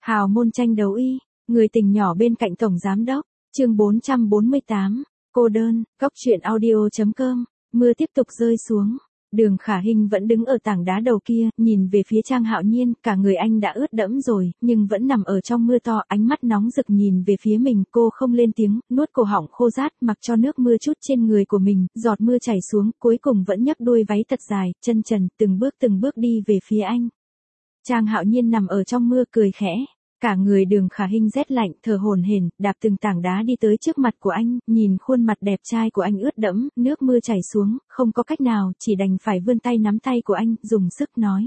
Hào môn tranh đấu y, người tình nhỏ bên cạnh tổng giám đốc, chương 448, cô đơn, góc truyện audio.com, mưa tiếp tục rơi xuống. Đường Khả Hinh vẫn đứng ở tảng đá đầu kia, nhìn về phía Trang Hạo Nhiên, cả người anh đã ướt đẫm rồi, nhưng vẫn nằm ở trong mưa to, ánh mắt nóng rực nhìn về phía mình, cô không lên tiếng, nuốt cổ họng khô rát, mặc cho nước mưa chút trên người của mình, giọt mưa chảy xuống, cuối cùng vẫn nhấc đuôi váy thật dài, chân trần, từng bước đi về phía anh. Trang Hạo Nhiên nằm ở trong mưa cười khẽ. Cả người Đường Khả Hinh rét lạnh, thở hổn hển, đạp từng tảng đá đi tới trước mặt của anh, nhìn khuôn mặt đẹp trai của anh ướt đẫm, nước mưa chảy xuống, không có cách nào, chỉ đành phải vươn tay nắm tay của anh, dùng sức nói.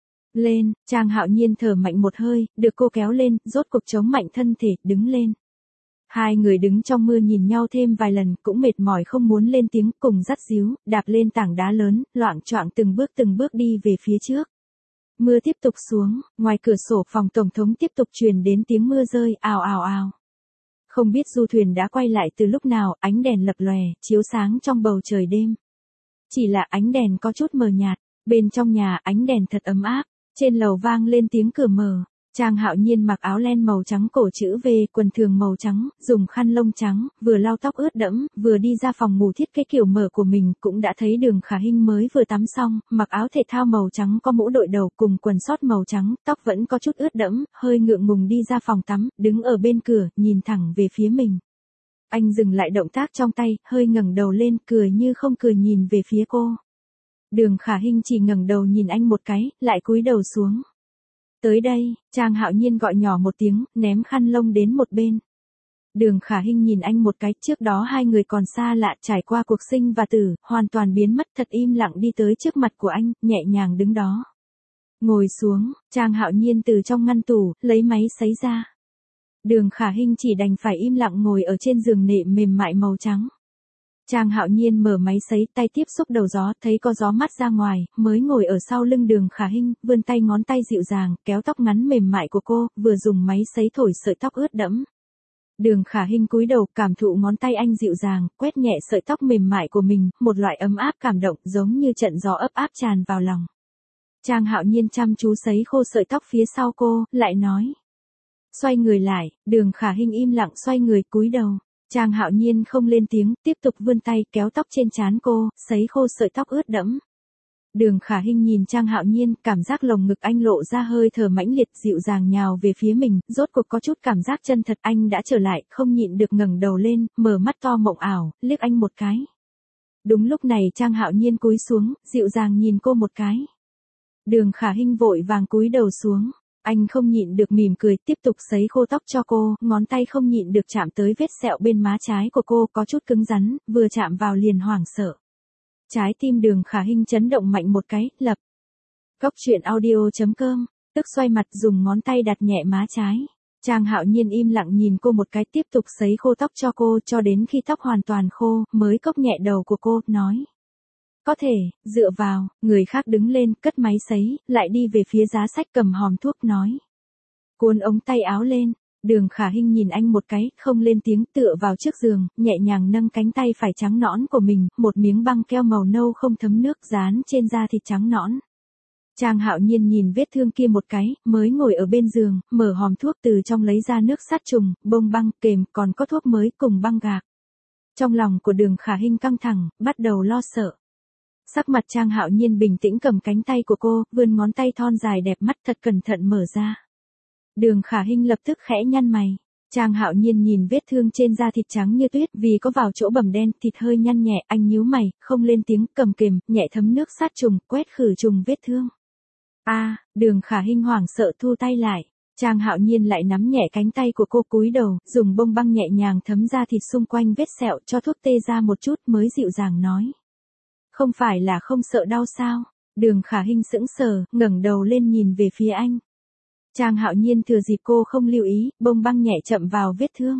Lên, Trang Hạo Nhiên thở mạnh một hơi, được cô kéo lên, rốt cuộc chống mạnh thân thể, đứng lên. Hai người đứng trong mưa nhìn nhau thêm vài lần, cũng mệt mỏi không muốn lên tiếng, cùng dắt díu, đạp lên tảng đá lớn, loạng choạng từng bước đi về phía trước. Mưa tiếp tục xuống, ngoài cửa sổ phòng tổng thống tiếp tục truyền đến tiếng mưa rơi, ào ào ào. Không biết du thuyền đã quay lại từ lúc nào, ánh đèn lập lòe, chiếu sáng trong bầu trời đêm. Chỉ là ánh đèn có chút mờ nhạt, bên trong nhà ánh đèn thật ấm áp, trên lầu vang lên tiếng cửa mở. Trang Hạo Nhiên mặc áo len màu trắng cổ chữ V, quần thường màu trắng, dùng khăn lông trắng, vừa lau tóc ướt đẫm, vừa đi ra phòng ngủ thiết kế kiểu mở của mình, cũng đã thấy Đường Khả Hinh mới vừa tắm xong, mặc áo thể thao màu trắng có mũ đội đầu cùng quần sót màu trắng, tóc vẫn có chút ướt đẫm, hơi ngượng ngùng đi ra phòng tắm, đứng ở bên cửa, nhìn thẳng về phía mình. Anh dừng lại động tác trong tay, hơi ngẩng đầu lên, cười như không cười nhìn về phía cô. Đường Khả Hinh chỉ ngẩng đầu nhìn anh một cái, lại cúi đầu xuống. Tới đây, Trang Hạo Nhiên gọi nhỏ một tiếng, ném khăn lông đến một bên. Đường Khả Hinh nhìn anh một cái, trước đó hai người còn xa lạ, trải qua cuộc sinh và tử, hoàn toàn biến mất, thật im lặng đi tới trước mặt của anh, nhẹ nhàng đứng đó. Ngồi xuống, Trang Hạo Nhiên từ trong ngăn tủ, lấy máy sấy ra. Đường Khả Hinh chỉ đành phải im lặng ngồi ở trên giường nệm mềm mại màu trắng. Trang Hạo Nhiên mở máy sấy, tay tiếp xúc đầu gió, thấy có gió mát ra ngoài, mới ngồi ở sau lưng Đường Khả Hinh, vươn tay ngón tay dịu dàng, kéo tóc ngắn mềm mại của cô, vừa dùng máy sấy thổi sợi tóc ướt đẫm. Đường Khả Hinh cúi đầu, cảm thụ ngón tay anh dịu dàng, quét nhẹ sợi tóc mềm mại của mình, một loại ấm áp cảm động, giống như trận gió ấp áp tràn vào lòng. Trang Hạo Nhiên chăm chú sấy khô sợi tóc phía sau cô, lại nói. Xoay người lại, Đường Khả Hinh im lặng xoay người cúi đầu. Trang Hạo Nhiên không lên tiếng, tiếp tục vươn tay kéo tóc trên trán cô, sấy khô sợi tóc ướt đẫm. Đường Khả Hinh nhìn Trang Hạo Nhiên, cảm giác lồng ngực anh lộ ra hơi thở mãnh liệt, dịu dàng nhào về phía mình, rốt cuộc có chút cảm giác chân thật, anh đã trở lại, không nhịn được ngẩng đầu lên, mở mắt to mộng ảo, liếc anh một cái. Đúng lúc này Trang Hạo Nhiên cúi xuống, dịu dàng nhìn cô một cái. Đường Khả Hinh vội vàng cúi đầu xuống. Anh không nhịn được mỉm cười, tiếp tục sấy khô tóc cho cô, ngón tay không nhịn được chạm tới vết sẹo bên má trái của cô, có chút cứng rắn, vừa chạm vào liền hoảng sợ. Trái tim Đường Khả Hinh chấn động mạnh một cái, lập. Góc truyện audio.com, tức xoay mặt dùng ngón tay đặt nhẹ má trái. Trang Hạo Nhiên im lặng nhìn cô một cái, tiếp tục sấy khô tóc cho cô, cho đến khi tóc hoàn toàn khô, mới cốc nhẹ đầu của cô, nói. Có thể, dựa vào, người khác đứng lên, cất máy sấy, lại đi về phía giá sách cầm hòm thuốc nói. Cuốn ống tay áo lên, Đường Khả Hinh nhìn anh một cái, không lên tiếng, tựa vào trước giường, nhẹ nhàng nâng cánh tay phải trắng nõn của mình, một miếng băng keo màu nâu không thấm nước dán trên da thịt trắng nõn. Trang Hạo Nhiên nhìn vết thương kia một cái, mới ngồi ở bên giường, mở hòm thuốc từ trong lấy ra nước sát trùng, bông băng, kềm, còn có thuốc mới cùng băng gạc. Trong lòng của Đường Khả Hinh căng thẳng, bắt đầu lo sợ. Sắc mặt Trang Hạo Nhiên bình tĩnh cầm cánh tay của cô, vươn ngón tay thon dài đẹp mắt thật cẩn thận mở ra. Đường Khả Hinh lập tức khẽ nhăn mày. Trang Hạo Nhiên nhìn vết thương trên da thịt trắng như tuyết, vì có vào chỗ bầm đen, thịt hơi nhăn nhẹ, anh nhíu mày, không lên tiếng, cầm kềm, nhẹ thấm nước sát trùng, quét khử trùng vết thương. Đường Khả Hinh hoảng sợ thu tay lại. Trang Hạo Nhiên lại nắm nhẹ cánh tay của cô cúi đầu, dùng bông băng nhẹ nhàng thấm da thịt xung quanh vết sẹo, cho thuốc tê ra một chút mới dịu dàng nói. Không phải là không sợ đau sao? Đường Khả Hinh sững sờ, ngẩng đầu lên nhìn về phía anh. Trang Hạo Nhiên thừa dịp cô không lưu ý, bông băng nhẹ chậm vào vết thương.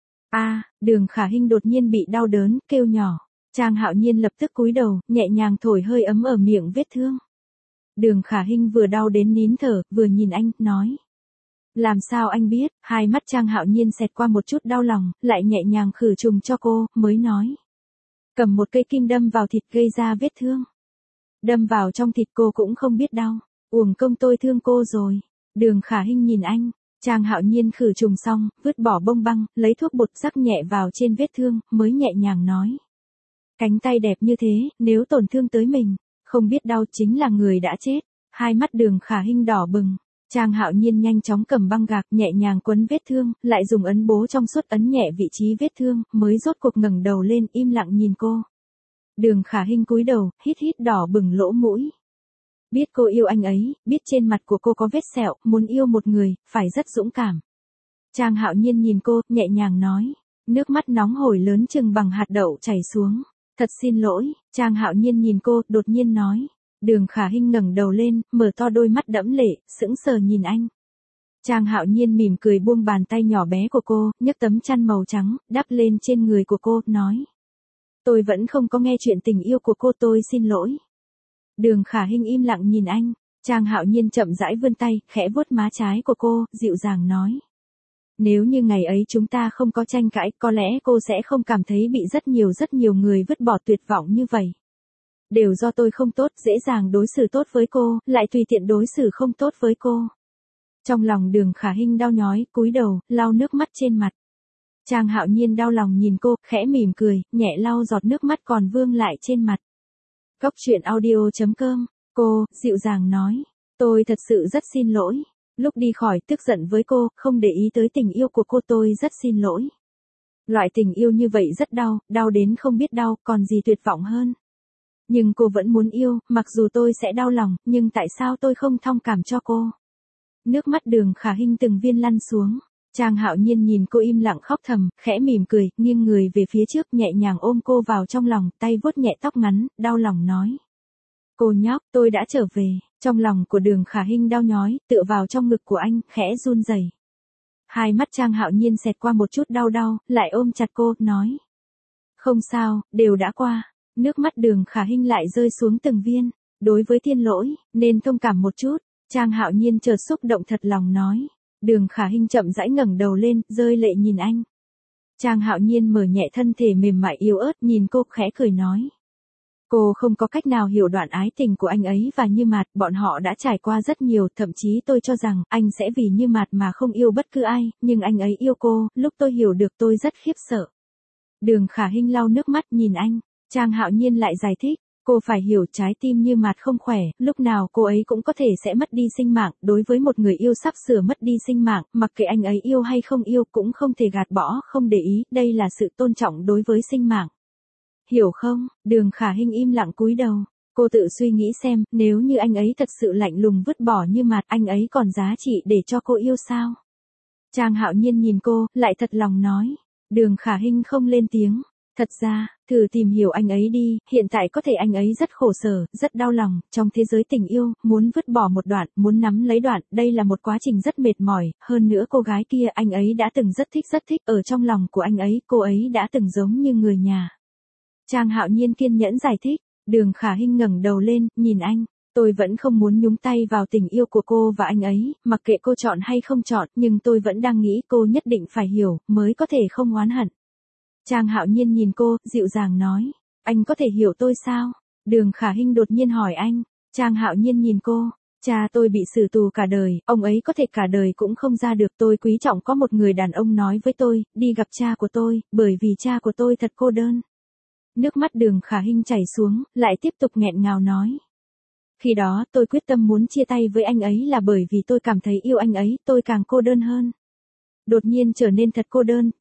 Đường Khả Hinh đột nhiên bị đau đớn, kêu nhỏ. Trang Hạo Nhiên lập tức cúi đầu, nhẹ nhàng thổi hơi ấm ở miệng vết thương. Đường Khả Hinh vừa đau đến nín thở, vừa nhìn anh, nói. Làm sao anh biết? Hai mắt Trang Hạo Nhiên xẹt qua một chút đau lòng, lại nhẹ nhàng khử trùng cho cô, mới nói. Cầm một cây kim đâm vào thịt gây ra vết thương. Đâm vào trong thịt cô cũng không biết đau. Uổng công tôi thương cô rồi. Đường Khả Hinh nhìn anh. Trang Hạo Nhiên khử trùng xong, vứt bỏ bông băng, lấy thuốc bột rắc nhẹ vào trên vết thương, mới nhẹ nhàng nói. Cánh tay đẹp như thế, nếu tổn thương tới mình, không biết đau chính là người đã chết. Hai mắt Đường Khả Hinh đỏ bừng. Trang Hạo Nhiên nhanh chóng cầm băng gạc nhẹ nhàng quấn vết thương, lại dùng ấn bố trong suốt ấn nhẹ vị trí vết thương, mới rốt cuộc ngẩng đầu lên im lặng nhìn cô. Đường Khả Hinh cúi đầu, hít hít đỏ bừng lỗ mũi. Biết cô yêu anh ấy, biết trên mặt của cô có vết sẹo, muốn yêu một người, phải rất dũng cảm. Trang Hạo Nhiên nhìn cô, nhẹ nhàng nói. Nước mắt nóng hổi lớn chừng bằng hạt đậu chảy xuống. Thật xin lỗi, Trang Hạo Nhiên nhìn cô, đột nhiên nói. Đường Khả Hinh ngẩng đầu lên, mở to đôi mắt đẫm lệ, sững sờ nhìn anh. Trang Hạo Nhiên mỉm cười buông bàn tay nhỏ bé của cô, nhấc tấm chăn màu trắng, đắp lên trên người của cô, nói. Tôi vẫn không có nghe chuyện tình yêu của cô, tôi xin lỗi. Đường Khả Hinh im lặng nhìn anh. Trang Hạo Nhiên chậm rãi vươn tay, khẽ vuốt má trái của cô, dịu dàng nói. Nếu như ngày ấy chúng ta không có tranh cãi, có lẽ cô sẽ không cảm thấy bị rất nhiều người vứt bỏ tuyệt vọng như vậy. Đều do tôi không tốt, dễ dàng đối xử tốt với cô, lại tùy tiện đối xử không tốt với cô. Trong lòng Đường Khả Hinh đau nhói, cúi đầu, lau nước mắt trên mặt. Trang Hạo Nhiên đau lòng nhìn cô, khẽ mỉm cười, nhẹ lau giọt nước mắt còn vương lại trên mặt. Cốc truyện audio.com, cô, dịu dàng nói. Tôi thật sự rất xin lỗi. Lúc đi khỏi tức giận với cô, không để ý tới tình yêu của cô, tôi rất xin lỗi. Loại tình yêu như vậy rất đau, đau đến không biết đau, còn gì tuyệt vọng hơn. Nhưng cô vẫn muốn yêu, mặc dù tôi sẽ đau lòng, nhưng tại sao tôi không thông cảm cho cô? Nước mắt Đường Khả Hinh từng viên lăn xuống. Trang Hạo Nhiên nhìn cô im lặng khóc thầm, khẽ mỉm cười, nghiêng người về phía trước nhẹ nhàng ôm cô vào trong lòng, tay vuốt nhẹ tóc ngắn, đau lòng nói. Cô nhóc, tôi đã trở về. Trong lòng của Đường Khả Hinh đau nhói, tựa vào trong ngực của anh, khẽ run rẩy. Hai mắt Trang Hạo Nhiên xẹt qua một chút đau, lại ôm chặt cô, nói. Không sao, đều đã qua. Nước mắt Đường Khả Hinh lại rơi xuống từng viên. Đối với Thiên Lỗi, nên thông cảm một chút. Trang Hạo Nhiên chợt xúc động thật lòng nói. Đường Khả Hinh chậm rãi ngẩng đầu lên, rơi lệ nhìn anh. Trang Hạo Nhiên mở nhẹ thân thể mềm mại yếu ớt nhìn cô, khẽ cười nói. Cô không có cách nào hiểu đoạn ái tình của anh ấy và Như Mạt, bọn họ đã trải qua rất nhiều, thậm chí tôi cho rằng anh sẽ vì Như Mạt mà không yêu bất cứ ai, nhưng anh ấy yêu cô, lúc tôi hiểu được tôi rất khiếp sợ. Đường Khả Hinh lau nước mắt nhìn anh. Trang Hạo Nhiên lại giải thích. Cô phải hiểu trái tim Như Mạt không khỏe, lúc nào cô ấy cũng có thể sẽ mất đi sinh mạng, đối với một người yêu sắp sửa mất đi sinh mạng, mặc kệ anh ấy yêu hay không yêu cũng không thể gạt bỏ, không để ý, đây là sự tôn trọng đối với sinh mạng. Hiểu không? Đường Khả Hinh im lặng cúi đầu. Cô tự suy nghĩ xem, nếu như anh ấy thật sự lạnh lùng vứt bỏ Như Mạt, anh ấy còn giá trị để cho cô yêu sao? Trang Hạo Nhiên nhìn cô, lại thật lòng nói. Đường Khả Hinh không lên tiếng. Thật ra, thử tìm hiểu anh ấy đi, hiện tại có thể anh ấy rất khổ sở, rất đau lòng, trong thế giới tình yêu, muốn vứt bỏ một đoạn, muốn nắm lấy đoạn, đây là một quá trình rất mệt mỏi, hơn nữa cô gái kia anh ấy đã từng rất thích, ở trong lòng của anh ấy, cô ấy đã từng giống như người nhà. Trang Hạo Nhiên kiên nhẫn giải thích, Đường Khả Hinh ngẩng đầu lên, nhìn anh. Tôi vẫn không muốn nhúng tay vào tình yêu của cô và anh ấy, mặc kệ cô chọn hay không chọn, nhưng tôi vẫn đang nghĩ cô nhất định phải hiểu, mới có thể không oán hận. Trang Hạo Nhiên nhìn cô, dịu dàng nói. Anh có thể hiểu tôi sao? Đường Khả Hinh đột nhiên hỏi anh. Trang Hạo Nhiên nhìn cô. Cha tôi bị xử tù cả đời, ông ấy có thể cả đời cũng không ra được. Tôi quý trọng có một người đàn ông nói với tôi, đi gặp cha của tôi, bởi vì cha của tôi thật cô đơn. Nước mắt Đường Khả Hinh chảy xuống, lại tiếp tục nghẹn ngào nói. Khi đó tôi quyết tâm muốn chia tay với anh ấy là bởi vì tôi cảm thấy yêu anh ấy, tôi càng cô đơn hơn. Đột nhiên trở nên thật cô đơn,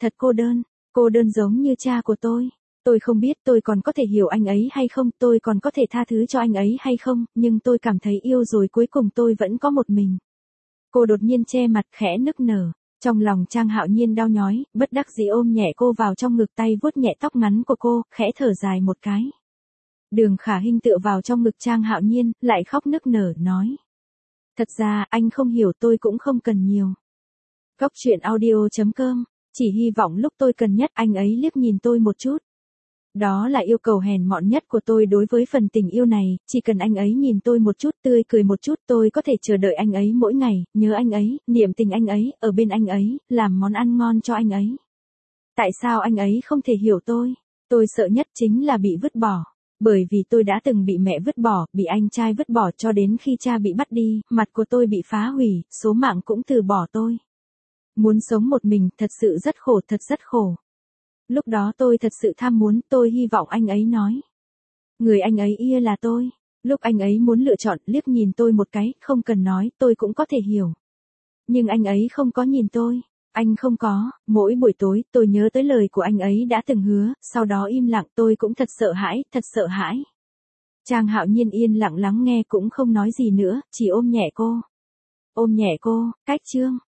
cô đơn giống như cha của tôi. Tôi không biết tôi còn có thể hiểu anh ấy hay không, tôi còn có thể tha thứ cho anh ấy hay không, nhưng tôi cảm thấy yêu rồi cuối cùng tôi vẫn có một mình. Cô đột nhiên che mặt khẽ nức nở. Trong lòng Trang Hạo Nhiên đau nhói, bất đắc dĩ ôm nhẹ cô vào trong ngực, tay vuốt nhẹ tóc ngắn của cô, khẽ thở dài một cái. Đường Khả Hinh tựa vào trong ngực Trang Hạo Nhiên, lại khóc nức nở, nói. Thật ra, anh không hiểu, tôi cũng không cần nhiều. Cốc truyện audio.com, chỉ hy vọng lúc tôi cần nhất anh ấy liếc nhìn tôi một chút. Đó là yêu cầu hèn mọn nhất của tôi đối với phần tình yêu này, chỉ cần anh ấy nhìn tôi một chút, tươi cười một chút, tôi có thể chờ đợi anh ấy mỗi ngày, nhớ anh ấy, niệm tình anh ấy, ở bên anh ấy, làm món ăn ngon cho anh ấy. Tại sao anh ấy không thể hiểu tôi? Tôi sợ nhất chính là bị vứt bỏ. Bởi vì tôi đã từng bị mẹ vứt bỏ, bị anh trai vứt bỏ cho đến khi cha bị bắt đi, mặt của tôi bị phá hủy, số mạng cũng từ bỏ tôi. Muốn sống một mình, thật sự rất khổ, thật rất khổ. Lúc đó tôi thật sự tham muốn, tôi hy vọng anh ấy nói. Người anh ấy ia là tôi. Lúc anh ấy muốn lựa chọn, liếc nhìn tôi một cái, không cần nói, tôi cũng có thể hiểu. Nhưng anh ấy không có nhìn tôi. Anh không có, mỗi buổi tối, tôi nhớ tới lời của anh ấy đã từng hứa, sau đó im lặng, tôi cũng thật sợ hãi, thật sợ hãi. Trang Hạo Nhiên yên lặng lắng nghe cũng không nói gì nữa, chỉ ôm nhẹ cô. Ôm nhẹ cô, cách Trương.